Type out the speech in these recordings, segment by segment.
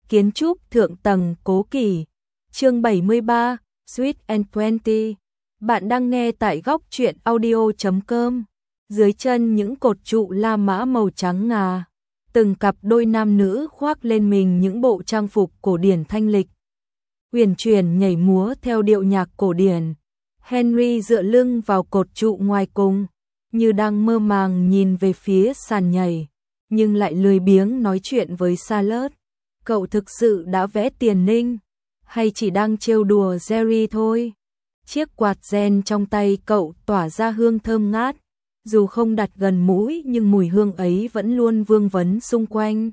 kiến trúc thượng tầng cố kỳ. Chương 73, Sweet and Twenty. Bạn đang nghe tại góc truyện audio.com. Dưới chân những cột trụ la mã màu trắng ngà, từng cặp đôi nam nữ khoác lên mình những bộ trang phục cổ điển thanh lịch, uyển chuyển nhảy múa theo điệu nhạc cổ điển. Henry dựa lưng vào cột trụ ngoài cùng, như đang mơ màng nhìn về phía sàn nhảy, nhưng lại lười biếng nói chuyện với Charlotte. Cậu thực sự đã vẽ tiền ninh, hay chỉ đang trêu đùa Jerry thôi? Chiếc quạt ren trong tay cậu tỏa ra hương thơm ngát, dù không đặt gần mũi nhưng mùi hương ấy vẫn luôn vương vấn xung quanh.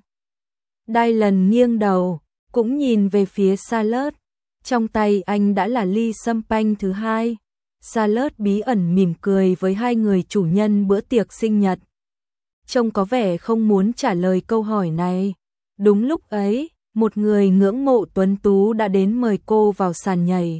Dylan nghiêng đầu, cũng nhìn về phía Charlotte. Trong tay anh đã là ly champagne thứ hai. Charlotte bí ẩn mỉm cười với hai người chủ nhân bữa tiệc sinh nhật, trông có vẻ không muốn trả lời câu hỏi này. Đúng lúc ấy, một người ngưỡng mộ tuấn tú đã đến mời cô vào sàn nhảy.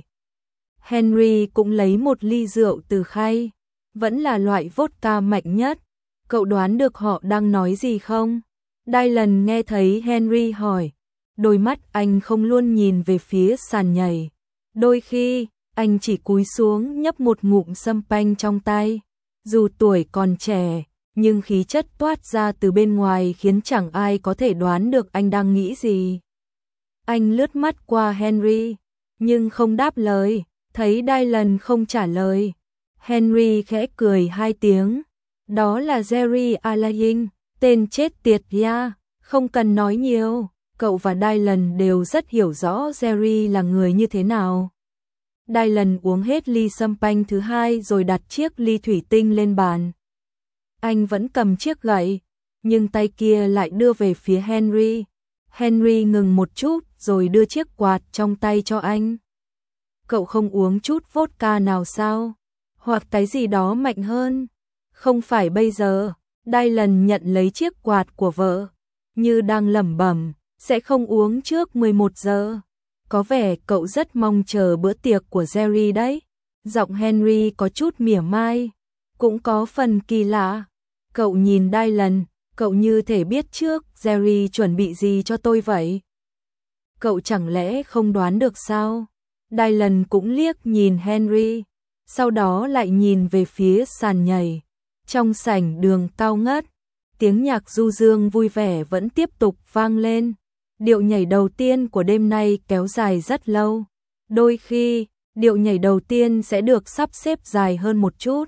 Henry cũng lấy một ly rượu từ khay, vẫn là loại vodka mạnh nhất. Cậu đoán được họ đang nói gì không? Dylan nghe thấy Henry hỏi, đôi mắt anh không luôn nhìn về phía sàn nhảy. Đôi khi, anh chỉ cúi xuống nhấp một ngụm champagne trong tay. Dù tuổi còn trẻ, nhưng khí chất toát ra từ bên ngoài khiến chẳng ai có thể đoán được anh đang nghĩ gì. Anh lướt mắt qua Henry, nhưng không đáp lời. Thấy Dylan không trả lời, Henry khẽ cười hai tiếng. Đó là Jerry Alain, tên chết tiệt ya, không cần nói nhiều. Cậu và Dylan đều rất hiểu rõ Jerry là người như thế nào. Dylan uống hết ly champagne thứ hai rồi đặt chiếc ly thủy tinh lên bàn. Anh vẫn cầm chiếc gậy, nhưng tay kia lại đưa về phía Henry. Henry ngừng một chút rồi đưa chiếc quạt trong tay cho anh. Cậu không uống chút vodka nào sao? Hoặc cái gì đó mạnh hơn? Không phải bây giờ. Dylan nhận lấy chiếc quạt của vợ, như đang lẩm bẩm, sẽ không uống trước 11 giờ. Có vẻ cậu rất mong chờ bữa tiệc của Jerry đấy. Giọng Henry có chút mỉa mai, cũng có phần kỳ lạ. Cậu nhìn Dylan, cậu như thể biết trước Jerry chuẩn bị gì cho tôi vậy. Cậu chẳng lẽ không đoán được sao? Dylan cũng liếc nhìn Henry, sau đó lại nhìn về phía sàn nhảy. Trong sảnh đường cao ngất, tiếng nhạc du dương vui vẻ vẫn tiếp tục vang lên. Điệu nhảy đầu tiên của đêm nay kéo dài rất lâu. Đôi khi, điệu nhảy đầu tiên sẽ được sắp xếp dài hơn một chút.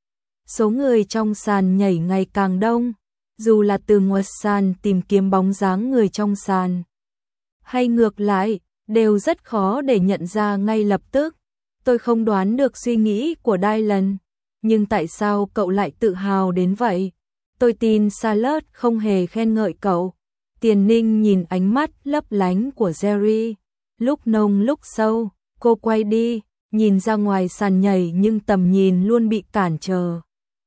Số người trong sàn nhảy ngày càng đông, dù là từ ngoài sàn tìm kiếm bóng dáng người trong sàn, hay ngược lại, đều rất khó để nhận ra ngay lập tức. Tôi không đoán được suy nghĩ của Dylan, nhưng tại sao cậu lại tự hào đến vậy? Tôi tin Charlotte không hề khen ngợi cậu. Tiền Ninh nhìn ánh mắt lấp lánh của Jerry, lúc nông lúc sâu. Cô quay đi, nhìn ra ngoài sàn nhảy nhưng tầm nhìn luôn bị cản trở.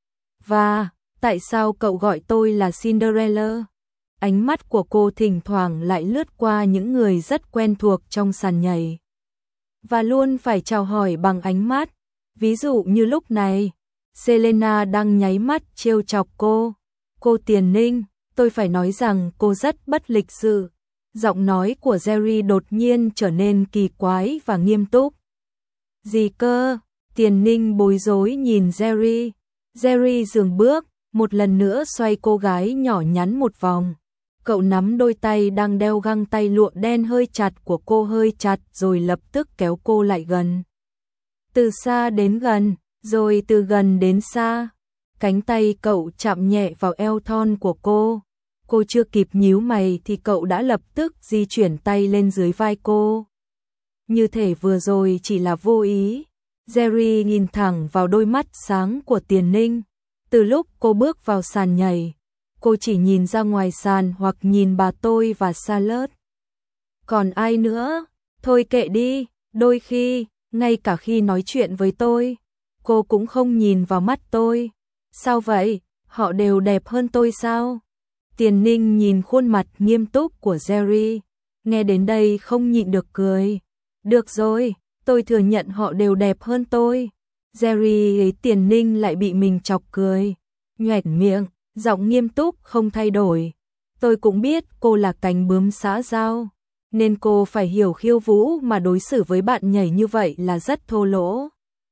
Và, tại sao cậu gọi tôi là Cinderella? Ánh mắt của cô thỉnh thoảng lại lướt qua những người rất quen thuộc trong sàn nhảy, và luôn phải chào hỏi bằng ánh mắt. Ví dụ như lúc này, Selena đang nháy mắt trêu chọc cô. Cô Tiền Ninh, tôi phải nói rằng cô rất bất lịch sự. Giọng nói của Jerry đột nhiên trở nên kỳ quái và nghiêm túc. Gì cơ? Tiền Ninh bối rối nhìn Jerry. Jerry dừng bước, một lần nữa xoay cô gái nhỏ nhắn một vòng. Cậu nắm đôi tay đang đeo găng tay lụa đen hơi chặt của cô hơi chặt rồi lập tức kéo cô lại gần. Từ xa đến gần, rồi từ gần đến xa. Cánh tay cậu chạm nhẹ vào eo thon của cô. Cô chưa kịp nhíu mày thì cậu đã lập tức di chuyển tay lên dưới vai cô. Như thể vừa rồi chỉ là vô ý. Jerry nhìn thẳng vào đôi mắt sáng của Tiền Ninh. Từ lúc cô bước vào sàn nhảy, cô chỉ nhìn ra ngoài sàn hoặc nhìn bà tôi và Charlotte. Còn ai nữa? Thôi kệ đi, đôi khi, ngay cả khi nói chuyện với tôi, cô cũng không nhìn vào mắt tôi. Sao vậy? Họ đều đẹp hơn tôi sao? Tiền Ninh nhìn khuôn mặt nghiêm túc của Jerry, nghe đến đây không nhịn được cười. Được rồi, tôi thừa nhận họ đều đẹp hơn tôi. Jerry ấy Tiền Ninh lại bị mình chọc cười, nhoẻn miệng, giọng nghiêm túc không thay đổi. Tôi cũng biết cô là cánh bướm xã giao, nên cô phải hiểu khiêu vũ mà đối xử với bạn nhảy như vậy là rất thô lỗ.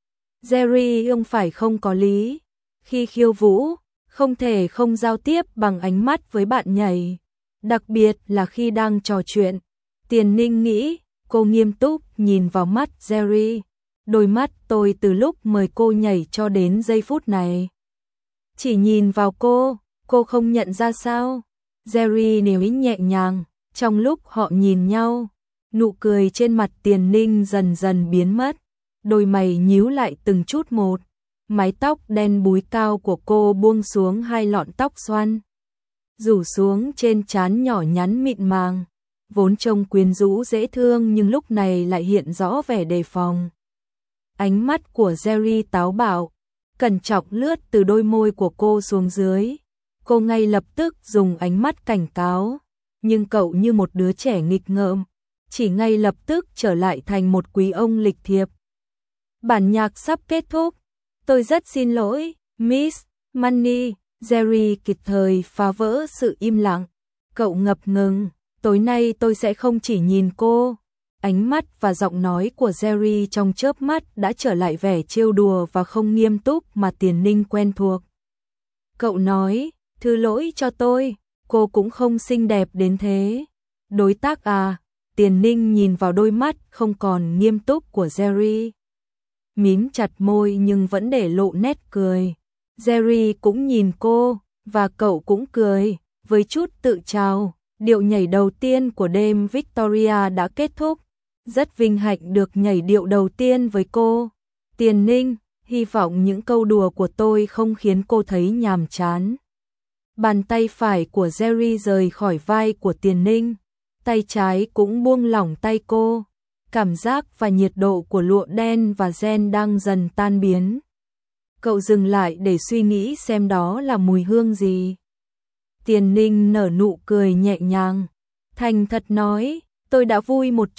Jerry không phải không có lý. Khi khiêu vũ, không thể không giao tiếp bằng ánh mắt với bạn nhảy. Đặc biệt là khi đang trò chuyện. Tiền Ninh nghĩ, cô nghiêm túc nhìn vào mắt Jerry. Đôi mắt tôi từ lúc mời cô nhảy cho đến giây phút này. Chỉ nhìn vào cô không nhận ra sao? Jerry níu nhẹ nhàng, trong lúc họ nhìn nhau, nụ cười trên mặt Tiền Ninh dần dần biến mất, đôi mày nhíu lại từng chút một, mái tóc đen búi cao của cô buông xuống hai lọn tóc xoăn, rủ xuống trên trán nhỏ nhắn mịn màng, vốn trông quyến rũ dễ thương nhưng lúc này lại hiện rõ vẻ đề phòng. Ánh mắt của Jerry táo bạo, cẩn trọng lướt từ đôi môi của cô xuống dưới. Cô ngay lập tức dùng ánh mắt cảnh cáo, nhưng cậu như một đứa trẻ nghịch ngợm, chỉ ngay lập tức trở lại thành một quý ông lịch thiệp. Bản nhạc sắp kết thúc, tôi rất xin lỗi, Miss Money. Jerry kịp thời phá vỡ sự im lặng. Cậu ngập ngừng, tối nay tôi sẽ không chỉ nhìn cô. Ánh mắt và giọng nói của Jerry trong chớp mắt đã trở lại vẻ trêu đùa và không nghiêm túc mà Tiền Ninh quen thuộc. Cậu nói, thứ lỗi cho tôi, cô cũng không xinh đẹp đến thế. Đối tác à? Tiền Ninh nhìn vào đôi mắt không còn nghiêm túc của Jerry. Mím chặt môi nhưng vẫn để lộ nét cười. Jerry cũng nhìn cô, và cậu cũng cười, với chút tự trào. Điệu nhảy đầu tiên của đêm Victoria đã kết thúc. Rất vinh hạnh được nhảy điệu đầu tiên với cô. Tiền Ninh, hy vọng những câu đùa của tôi không khiến cô thấy nhàm chán. Bàn tay phải của Jerry rời khỏi vai của Tiền Ninh, tay trái cũng buông lỏng tay cô. Cảm giác và nhiệt độ của lụa đen và ren đang dần tan biến. Cậu dừng lại để suy nghĩ xem đó là mùi hương gì. Tiền Ninh nở nụ cười nhẹ nhàng, thành thật nói, tôi đã vui một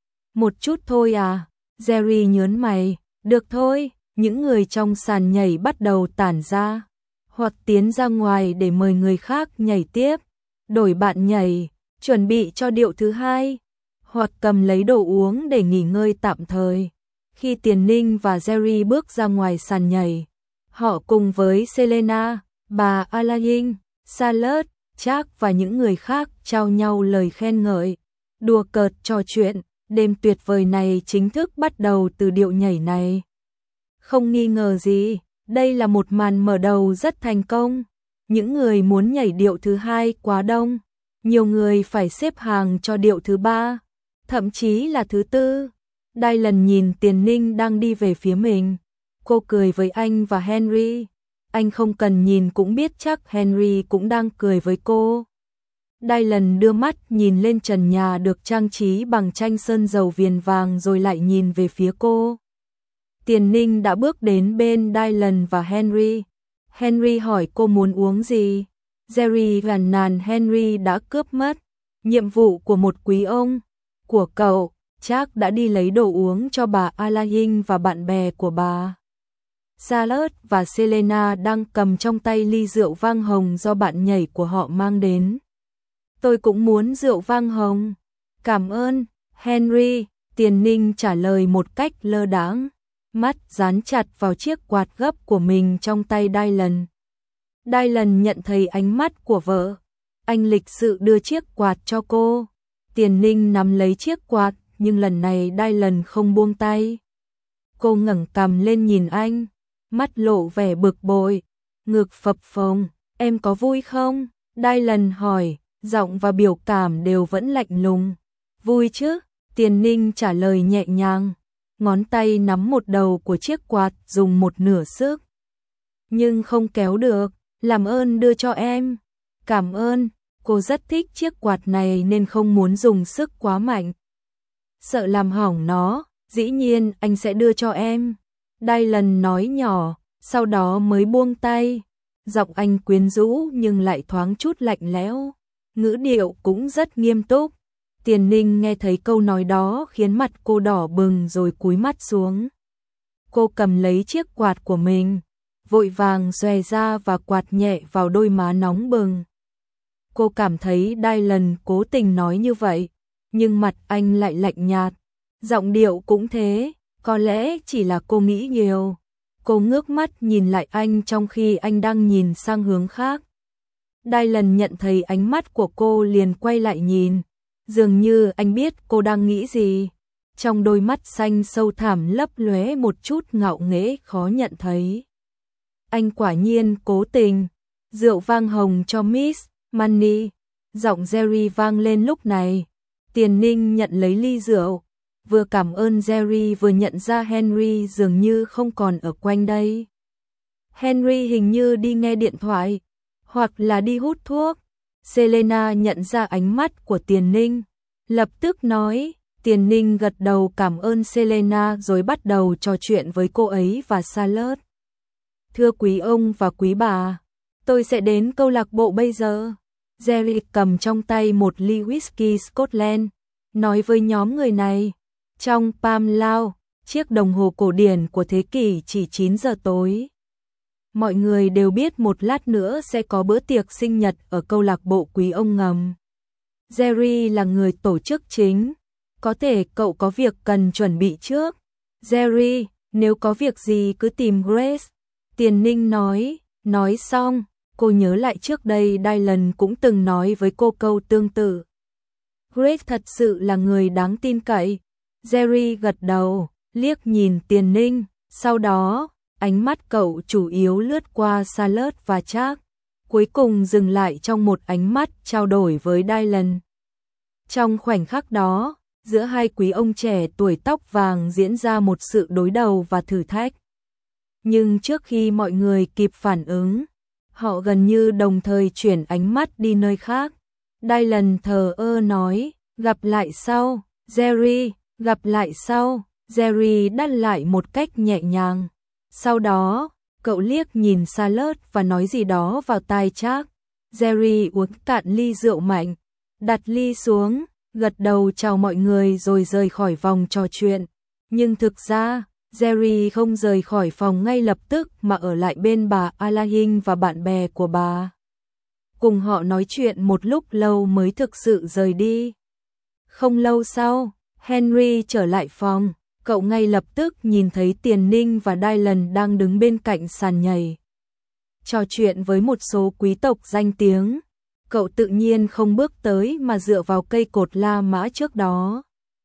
chút thôi à. Jerry nhớn mày, được thôi. Những người trong sàn nhảy bắt đầu tản ra, hoặc tiến ra ngoài để mời người khác nhảy tiếp, đổi bạn nhảy, chuẩn bị cho điệu thứ hai, hoặc cầm lấy đồ uống để nghỉ ngơi tạm thời. Khi Tiền Ninh và Jerry bước ra ngoài sàn nhảy, họ cùng với Selena, bà Alain, Charlotte, Jack và những người khác trao nhau lời khen ngợi, đùa cợt trò chuyện. Đêm tuyệt vời này chính thức bắt đầu từ điệu nhảy này. Không nghi ngờ gì, đây là một màn mở đầu rất thành công. Những người muốn nhảy điệu thứ hai quá đông, nhiều người phải xếp hàng cho điệu thứ ba, thậm chí là thứ tư. Dylan nhìn Tiền Ninh đang đi về phía mình, cô cười với anh và Henry. Anh không cần nhìn cũng biết chắc Henry cũng đang cười với cô. Dylan đưa mắt nhìn lên trần nhà được trang trí bằng tranh sơn dầu viền vàng rồi lại nhìn về phía cô. Tiền Ninh đã bước đến bên Dylan và Henry. Henry hỏi cô muốn uống gì. Jerry gằn nàn Henry đã cướp mất nhiệm vụ của một quý ông của cậu. Jack đã đi lấy đồ uống cho bà Alain và bạn bè của bà. Charlotte và Selena đang cầm trong tay ly rượu vang hồng do bạn nhảy của họ mang đến. Tôi cũng muốn rượu vang hồng. Cảm ơn, Henry. Tiền Ninh trả lời một cách lơ đãng, mắt dán chặt vào chiếc quạt gấp của mình trong tay Dylan. Dylan nhận thấy ánh mắt của vợ. Anh lịch sự đưa chiếc quạt cho cô. Tiền Ninh nắm lấy chiếc quạt, nhưng lần này Dylan không buông tay. Cô ngẩng cằm lên nhìn anh, mắt lộ vẻ bực bội, ngực phập phồng. Em có vui không? Dylan hỏi, giọng và biểu cảm đều vẫn lạnh lùng. Vui chứ? Tiền Ninh trả lời nhẹ nhàng, ngón tay nắm một đầu của chiếc quạt dùng một nửa sức. Nhưng không kéo được, làm ơn đưa cho em. Cảm ơn, cô rất thích chiếc quạt này nên không muốn dùng sức quá mạnh. Sợ làm hỏng nó, dĩ nhiên anh sẽ đưa cho em. Dylan nói nhỏ, sau đó mới buông tay. Giọng anh quyến rũ nhưng lại thoáng chút lạnh lẽo, ngữ điệu cũng rất nghiêm túc. Tiền Ninh nghe thấy câu nói đó khiến mặt cô đỏ bừng rồi cúi mắt xuống. Cô cầm lấy chiếc quạt của mình, vội vàng xòe ra và quạt nhẹ vào đôi má nóng bừng. Cô cảm thấy Dylan cố tình nói như vậy, nhưng mặt anh lại lạnh nhạt. Giọng điệu cũng thế, có lẽ chỉ là cô nghĩ nhiều. Cô ngước mắt nhìn lại anh trong khi anh đang nhìn sang hướng khác. Dylan nhận thấy ánh mắt của cô liền quay lại nhìn. Dường như anh biết cô đang nghĩ gì. Trong đôi mắt xanh sâu thẳm lấp lóe một chút ngạo nghễ khó nhận thấy. Anh quả nhiên cố tình. Rượu vang hồng cho Miss Money. Giọng Jerry vang lên lúc này. Tiền Ninh nhận lấy ly rượu. Vừa cảm ơn Jerry vừa nhận ra Henry dường như không còn ở quanh đây. Henry hình như đi nghe điện thoại, hoặc là đi hút thuốc. Selena nhận ra ánh mắt của Tiền Ninh, lập tức nói. Tiền Ninh gật đầu cảm ơn Selena rồi bắt đầu trò chuyện với cô ấy và Charlotte. Thưa quý ông và quý bà, tôi sẽ đến câu lạc bộ bây giờ. Jerry cầm trong tay một ly whisky Scotland, nói với nhóm người này. Trong Palm Lounge, chiếc đồng hồ cổ điển của thế kỷ chỉ 9 giờ tối. Mọi người đều biết một lát nữa sẽ có bữa tiệc sinh nhật ở câu lạc bộ quý ông ngầm. Jerry là người tổ chức chính. Có thể cậu có việc cần chuẩn bị trước. Jerry, nếu có việc gì cứ tìm Grace. Tiền Ninh nói xong, cô nhớ lại trước đây Dylan cũng từng nói với cô câu tương tự. Grace thật sự là người đáng tin cậy. Jerry gật đầu, liếc nhìn Tiền Ninh, sau đó, ánh mắt cậu chủ yếu lướt qua Charlotte và Jack, cuối cùng dừng lại trong một ánh mắt trao đổi với Dylan. Trong khoảnh khắc đó, giữa hai quý ông trẻ tuổi tóc vàng diễn ra một sự đối đầu và thử thách. Nhưng trước khi mọi người kịp phản ứng, họ gần như đồng thời chuyển ánh mắt đi nơi khác. Dylan thờ ơ nói, gặp lại sau, Jerry, gặp lại sau. Jerry đáp lại một cách nhẹ nhàng. Sau đó, cậu liếc nhìn Charlotte và nói gì đó vào tai Jack. Jerry uống cạn ly rượu mạnh, đặt ly xuống, gật đầu chào mọi người rồi rời khỏi vòng trò chuyện. Nhưng thực ra, Jerry không rời khỏi phòng ngay lập tức mà ở lại bên bà Alain và bạn bè của bà. Cùng họ nói chuyện một lúc lâu mới thực sự rời đi. Không lâu sau, Henry trở lại phòng, cậu ngay lập tức nhìn thấy Tiền Ninh và Dylan đang đứng bên cạnh sàn nhảy. Trò chuyện với một số quý tộc danh tiếng, cậu tự nhiên không bước tới mà dựa vào cây cột La Mã trước đó.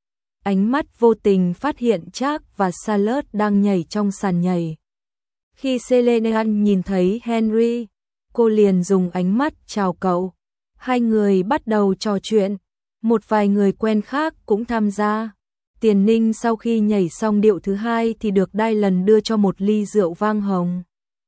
Ánh mắt vô tình phát hiện Jack và Charlotte đang nhảy trong sàn nhảy. Khi Selena nhìn thấy Henry, cô liền dùng ánh mắt chào cậu. Hai người bắt đầu trò chuyện, một vài người quen khác cũng tham gia. Tiền Ninh sau khi nhảy xong điệu thứ hai thì được Dylan đưa cho một ly rượu vang hồng.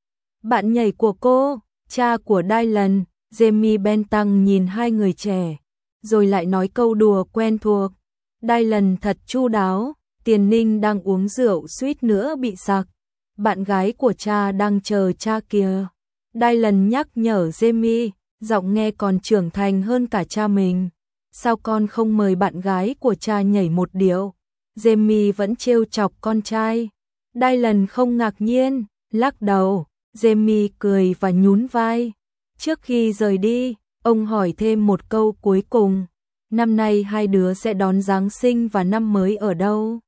Bạn nhảy của cô, cha của Dylan, Jamie Benton nhìn hai người trẻ, rồi lại nói câu đùa quen thuộc. Dylan thật chu đáo, Tiền Ninh đang uống rượu suýt nữa bị sặc. Bạn gái của cha đang chờ cha kìa. Dylan nhắc nhở Jamie, giọng nghe còn trưởng thành hơn cả cha mình. Sao con không mời bạn gái của cha nhảy một điệu? Jamie vẫn trêu chọc con trai. Dylan không ngạc nhiên, lắc đầu. Jamie cười và nhún vai. Trước khi rời đi, ông hỏi thêm một câu cuối cùng. Năm nay hai đứa sẽ đón Giáng sinh và năm mới ở đâu?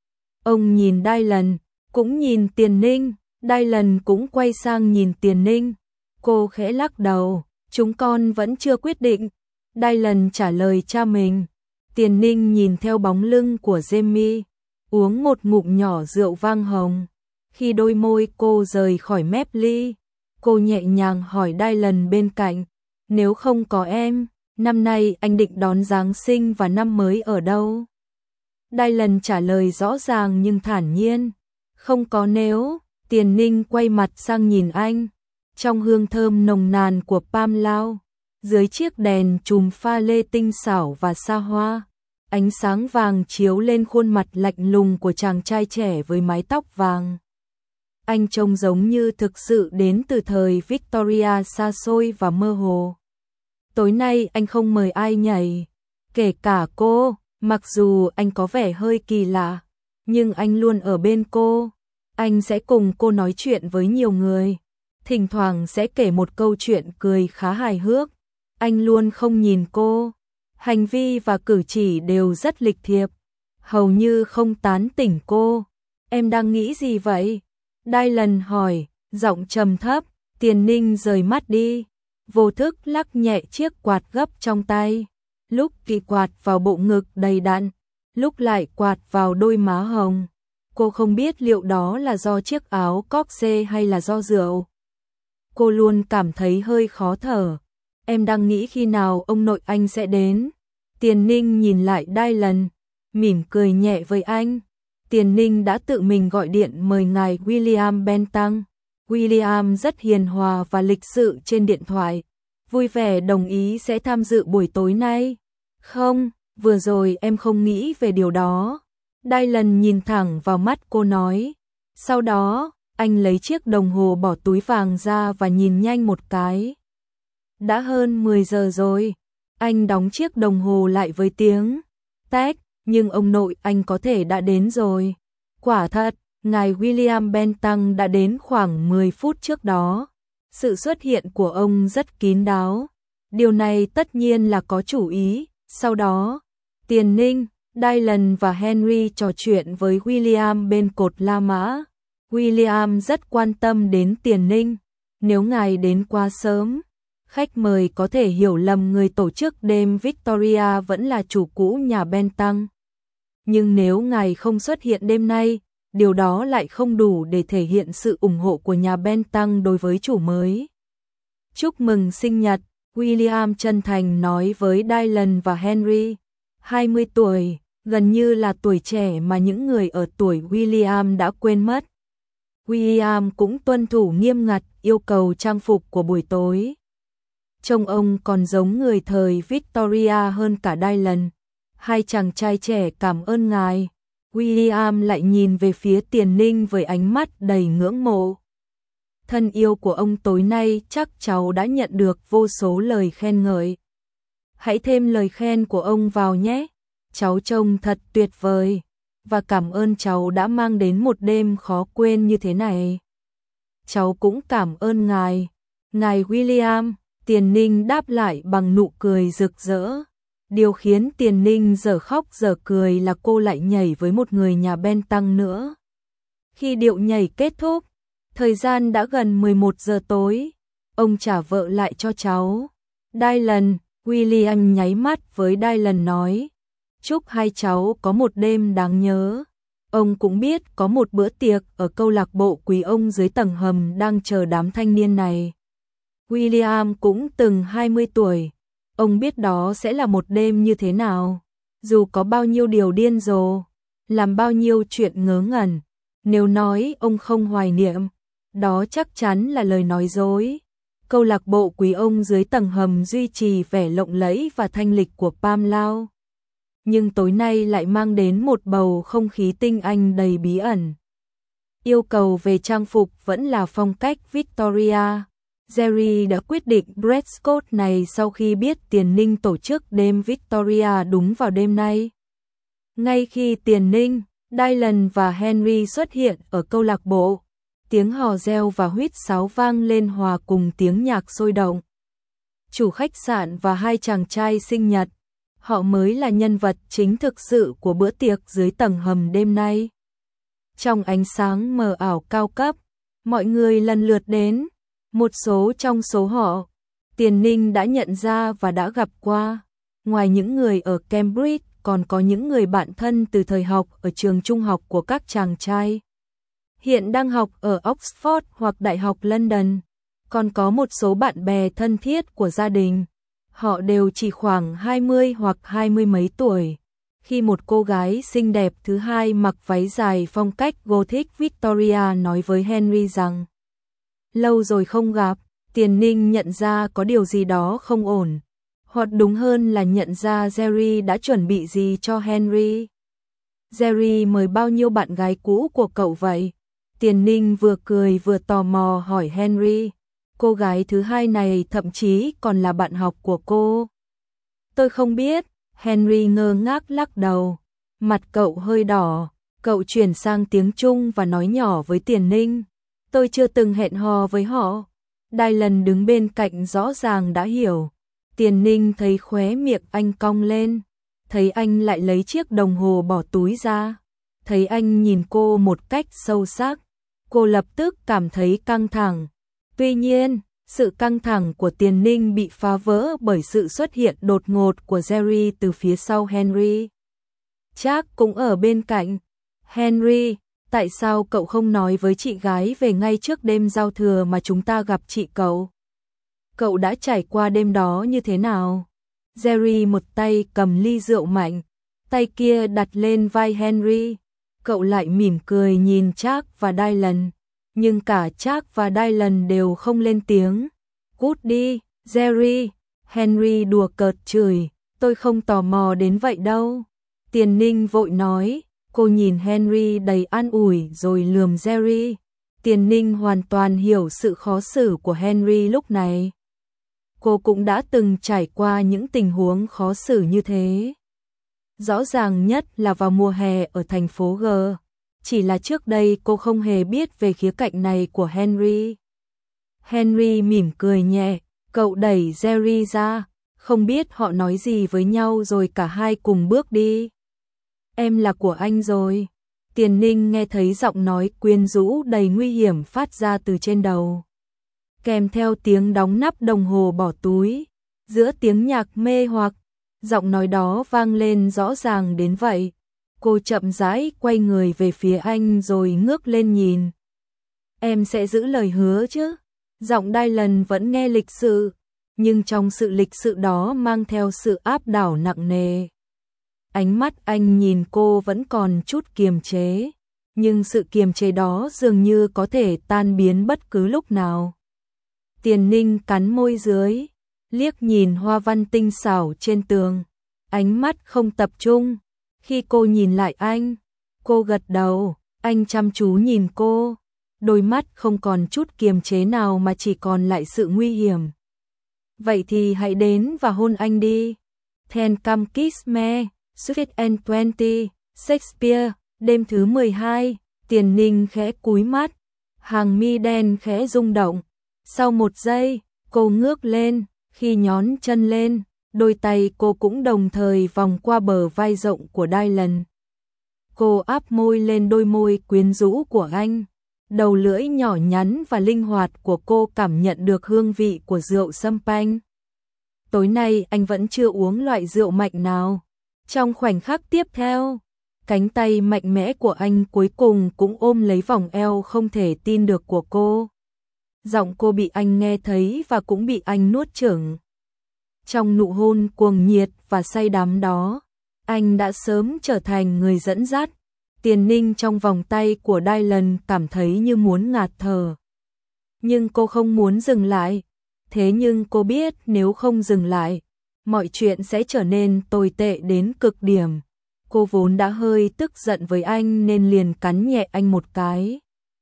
Ông nhìn Dylan, cũng nhìn Tiền Ninh. Dylan cũng quay sang nhìn Tiền Ninh. Cô khẽ lắc đầu, chúng con vẫn chưa quyết định. Dylan trả lời cha mình. Tiền Ninh nhìn theo bóng lưng của Jamie, uống một ngụm nhỏ rượu vang hồng. Khi đôi môi cô rời khỏi mép ly, cô nhẹ nhàng hỏi Dylan bên cạnh, nếu không có em, năm nay anh định đón Giáng sinh và năm mới ở đâu? Dylan trả lời rõ ràng nhưng thản nhiên, không có nếu. Tiền Ninh quay mặt sang nhìn anh, trong hương thơm nồng nàn của Palm Lounge, dưới chiếc đèn chùm pha lê tinh xảo và xa hoa, ánh sáng vàng chiếu lên khuôn mặt lạnh lùng của chàng trai trẻ với mái tóc vàng. Anh trông giống như thực sự đến từ thời Victoria xa xôi và mơ hồ. Tối nay anh không mời ai nhảy, kể cả cô, mặc dù anh có vẻ hơi kỳ lạ, nhưng anh luôn ở bên cô. Anh sẽ cùng cô nói chuyện với nhiều người, thỉnh thoảng sẽ kể một câu chuyện cười khá hài hước. Anh luôn không nhìn cô. Hành vi và cử chỉ đều rất lịch thiệp, hầu như không tán tỉnh cô. Em đang nghĩ gì vậy? Dylan hỏi, giọng trầm thấp. Tiền Ninh rời mắt đi, vô thức lắc nhẹ chiếc quạt gấp trong tay. Lúc thì quạt vào bộ ngực đầy đặn, lúc lại quạt vào đôi má hồng. Cô không biết liệu đó là do chiếc áo corset hay là do rượu. Cô luôn cảm thấy hơi khó thở. Em đang nghĩ khi nào ông nội anh sẽ đến. Tiền Ninh nhìn lại Dylan, mỉm cười nhẹ với anh. Tiền Ninh đã tự mình gọi điện mời ngài William Bentham. William rất hiền hòa và lịch sự trên điện thoại, vui vẻ đồng ý sẽ tham dự buổi tối nay. Không, vừa rồi em không nghĩ về điều đó. Dylan nhìn thẳng vào mắt cô nói. Sau đó, anh lấy chiếc đồng hồ bỏ túi vàng ra và nhìn nhanh một cái. Đã hơn 10 giờ rồi. Anh đóng chiếc đồng hồ lại với tiếng tách, nhưng ông nội anh có thể đã đến rồi. Quả thật, ngài William Bentham đã đến khoảng 10 phút trước đó. Sự xuất hiện của ông rất kín đáo. Điều này tất nhiên là có chủ ý. Sau đó, Tiền Ninh, Dylan và Henry trò chuyện với William bên cột La Mã. William rất quan tâm đến Tiền Ninh. Nếu ngài đến quá sớm, khách mời có thể hiểu lầm người tổ chức đêm Victoria vẫn là chủ cũ nhà Bentham. Nhưng nếu ngài không xuất hiện đêm nay, điều đó lại không đủ để thể hiện sự ủng hộ của nhà Bentham đối với chủ mới. Chúc mừng sinh nhật, William chân thành nói với Dylan và Henry. 20 tuổi, gần như là tuổi trẻ mà những người ở tuổi William đã quên mất. William cũng tuân thủ nghiêm ngặt yêu cầu trang phục của buổi tối. Trông ông còn giống người thời Victoria hơn cả Dylan. Hai chàng trai trẻ cảm ơn ngài. William lại nhìn về phía Tiền Ninh với ánh mắt đầy ngưỡng mộ. Thân yêu của ông tối nay chắc cháu đã nhận được vô số lời khen ngợi. Hãy thêm lời khen của ông vào nhé. Cháu trông thật tuyệt vời. Và cảm ơn cháu đã mang đến một đêm khó quên như thế này. Cháu cũng cảm ơn ngài. Ngài William, Tiền Ninh đáp lại bằng nụ cười rực rỡ. Điều khiến Tiền Ninh dở khóc dở cười là cô lại nhảy với một người nhà Bentham nữa. Khi điệu nhảy kết thúc, thời gian đã gần 11 giờ tối. Ông trả vợ lại cho cháu. Dylan, William nháy mắt với Dylan nói. Chúc hai cháu có một đêm đáng nhớ. Ông cũng biết có một bữa tiệc ở câu lạc bộ quý ông dưới tầng hầm đang chờ đám thanh niên này. William cũng từng 20 tuổi. Ông biết đó sẽ là một đêm như thế nào. Dù có bao nhiêu điều điên rồ, làm bao nhiêu chuyện ngớ ngẩn. Nếu nói ông không hoài niệm, đó chắc chắn là lời nói dối. Câu lạc bộ quý ông dưới tầng hầm duy trì vẻ lộng lẫy và thanh lịch của Pam Lao. Nhưng tối nay lại mang đến một bầu không khí tinh anh đầy bí ẩn. Yêu cầu về trang phục vẫn là phong cách Victoria. Jerry đã quyết định dress code này sau khi biết Tiền Ninh tổ chức đêm Victoria đúng vào đêm nay. Ngay khi Tiền Ninh, Dylan và Henry xuất hiện ở câu lạc bộ, tiếng hò reo và huýt sáo vang lên hòa cùng tiếng nhạc sôi động. Chủ khách sạn và hai chàng trai sinh nhật, họ mới là nhân vật chính thực sự của bữa tiệc dưới tầng hầm đêm nay. Trong ánh sáng mờ ảo cao cấp, mọi người lần lượt đến. Một số trong số họ, Tiền Ninh đã nhận ra và đã gặp qua. Ngoài những người ở Cambridge, còn có những người bạn thân từ thời học ở trường trung học của các chàng trai. Hiện đang học ở Oxford hoặc Đại học London. Còn có một số bạn bè thân thiết của gia đình. Họ đều chỉ khoảng 20 hoặc 20 mấy tuổi. Khi một cô gái xinh đẹp thứ hai mặc váy dài phong cách Gothic Victoria nói với Henry rằng lâu rồi không gặp, Tiền Ninh nhận ra có điều gì đó không ổn. Hoặc đúng hơn là nhận ra Jerry đã chuẩn bị gì cho Henry. Jerry mời bao nhiêu bạn gái cũ của cậu vậy? Tiền Ninh vừa cười vừa tò mò hỏi Henry. Cô gái thứ hai này thậm chí còn là bạn học của cô. Tôi không biết, Henry ngơ ngác lắc đầu. Mặt cậu hơi đỏ, cậu chuyển sang tiếng Trung và nói nhỏ với Tiền Ninh. Tôi chưa từng hẹn hò với họ. Dylan đứng bên cạnh rõ ràng đã hiểu. Tiền Ninh thấy khóe miệng anh cong lên, thấy anh lại lấy chiếc đồng hồ bỏ túi ra, thấy anh nhìn cô một cách sâu sắc, cô lập tức cảm thấy căng thẳng. Tuy nhiên, sự căng thẳng của Tiền Ninh bị phá vỡ bởi sự xuất hiện đột ngột của Jerry từ phía sau Henry. Jack cũng ở bên cạnh. Henry, tại sao cậu không nói với chị gái về ngay trước đêm giao thừa mà chúng ta gặp chị cậu? Cậu đã trải qua đêm đó như thế nào? Jerry một tay cầm ly rượu mạnh, tay kia đặt lên vai Henry. Cậu lại mỉm cười nhìn Jack và Dylan, nhưng cả Jack và Dylan đều không lên tiếng. Cút đi, Jerry. Henry đùa cợt chửi, tôi không tò mò đến vậy đâu. Tiền Ninh vội nói, cô nhìn Henry đầy an ủi rồi lườm Jerry. Tiền Ninh hoàn toàn hiểu sự khó xử của Henry lúc này. Cô cũng đã từng trải qua những tình huống khó xử như thế. Rõ ràng nhất là vào mùa hè ở thành phố G. Chỉ là trước đây cô không hề biết về khía cạnh này của Henry. Henry mỉm cười nhẹ, cậu đẩy Jerry ra, không biết họ nói gì với nhau rồi cả hai cùng bước đi. Em là của anh rồi. Tiền Ninh nghe thấy giọng nói quyến rũ đầy nguy hiểm phát ra từ trên đầu, kèm theo tiếng đóng nắp đồng hồ bỏ túi. Giữa tiếng nhạc mê hoặc, giọng nói đó vang lên rõ ràng đến vậy. Cô chậm rãi quay người về phía anh rồi ngước lên nhìn. Em sẽ giữ lời hứa chứ? Giọng Dylan vẫn nghe lịch sự, nhưng trong sự lịch sự đó mang theo sự áp đảo nặng nề. Ánh mắt anh nhìn cô vẫn còn chút kiềm chế, nhưng sự kiềm chế đó dường như có thể tan biến bất cứ lúc nào. Tiền Ninh cắn môi dưới, liếc nhìn hoa văn tinh xảo trên tường, ánh mắt không tập trung. Khi cô nhìn lại anh, cô gật đầu, anh chăm chú nhìn cô, đôi mắt không còn chút kiềm chế nào mà chỉ còn lại sự nguy hiểm. Vậy thì hãy đến và hôn anh đi. Then come kiss me, Sweet and 20, Shakespeare, đêm thứ 12, Tiền Ninh khẽ cúi mắt, hàng mi đen khẽ rung động. Sau một giây, cô ngước lên, khi nhón chân lên, đôi tay cô cũng đồng thời vòng qua bờ vai rộng của Dylan. Cô áp môi lên đôi môi quyến rũ của anh, đầu lưỡi nhỏ nhắn và linh hoạt của cô cảm nhận được hương vị của rượu champagne. Tối nay anh vẫn chưa uống loại rượu mạnh nào. Trong khoảnh khắc tiếp theo, cánh tay mạnh mẽ của anh cuối cùng cũng ôm lấy vòng eo không thể tin được của cô. Giọng cô bị anh nghe thấy và cũng bị anh nuốt chửng. Trong nụ hôn cuồng nhiệt và say đắm đó, anh đã sớm trở thành người dẫn dắt. Tiền Ninh trong vòng tay của Dylan cảm thấy như muốn ngạt thở. Nhưng cô không muốn dừng lại. Thế nhưng cô biết nếu không dừng lại, mọi chuyện sẽ trở nên tồi tệ đến cực điểm. Cô vốn đã hơi tức giận với anh nên liền cắn nhẹ anh một cái.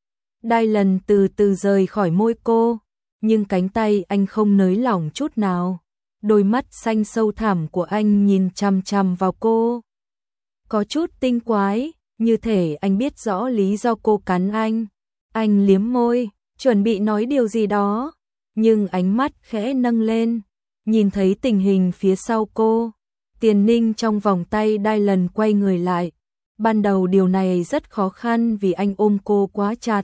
Dylan từ từ rời khỏi môi cô, nhưng cánh tay anh không nới lỏng chút nào. Đôi mắt xanh sâu thẳm của anh nhìn chằm chằm vào cô. Có chút tinh quái, như thể anh biết rõ lý do cô cắn anh. Anh liếm môi, chuẩn bị nói điều gì đó, nhưng ánh mắt khẽ nâng lên, nhìn thấy tình hình phía sau cô. Tiền Ninh trong vòng tay Dylan quay người lại. Ban đầu điều này rất khó khăn vì anh ôm cô quá chặt.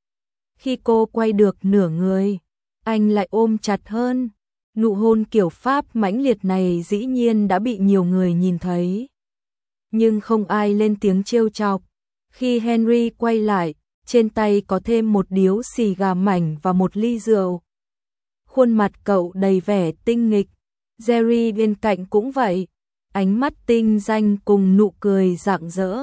Khi cô quay được nửa người, anh lại ôm chặt hơn. Nụ hôn kiểu Pháp mãnh liệt này dĩ nhiên đã bị nhiều người nhìn thấy. Nhưng không ai lên tiếng trêu chọc. Khi Henry quay lại, trên tay có thêm một điếu xì gà mảnh và một ly rượu. Khuôn mặt cậu đầy vẻ tinh nghịch. Jerry bên cạnh cũng vậy, ánh mắt tinh danh cùng nụ cười rạng rỡ.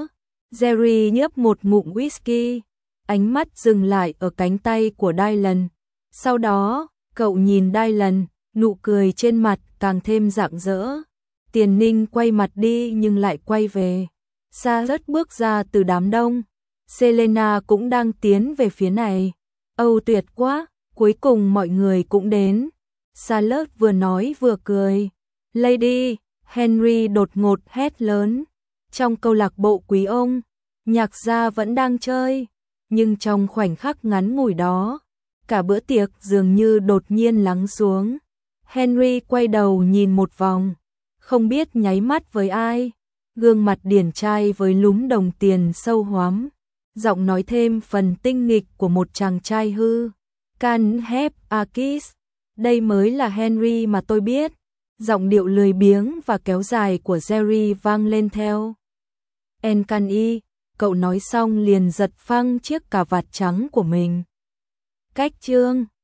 Jerry nhấp một ngụm whisky, ánh mắt dừng lại ở cánh tay của Dylan. Sau đó, cậu nhìn Dylan, nụ cười trên mặt càng thêm rạng rỡ. Tiền Ninh quay mặt đi nhưng lại quay về. Charlotte bước ra từ đám đông. Selena cũng đang tiến về phía này. Âu tuyệt quá, cuối cùng mọi người cũng đến. Charlotte vừa nói vừa cười. Lady, Henry đột ngột hét lớn. Trong câu lạc bộ quý ông, nhạc gia vẫn đang chơi. Nhưng trong khoảnh khắc ngắn ngủi đó, cả bữa tiệc dường như đột nhiên lắng xuống. Henry quay đầu nhìn một vòng, không biết nháy mắt với ai. Gương mặt điển trai với lúm đồng tiền sâu hoắm, giọng nói thêm phần tinh nghịch của một chàng trai hư. Can't have a kiss. Đây mới là Henry mà tôi biết. Giọng điệu lười biếng và kéo dài của Jerry vang lên theo. Uncanny, cậu nói xong liền giật phăng chiếc cà vạt trắng của mình. Cách chương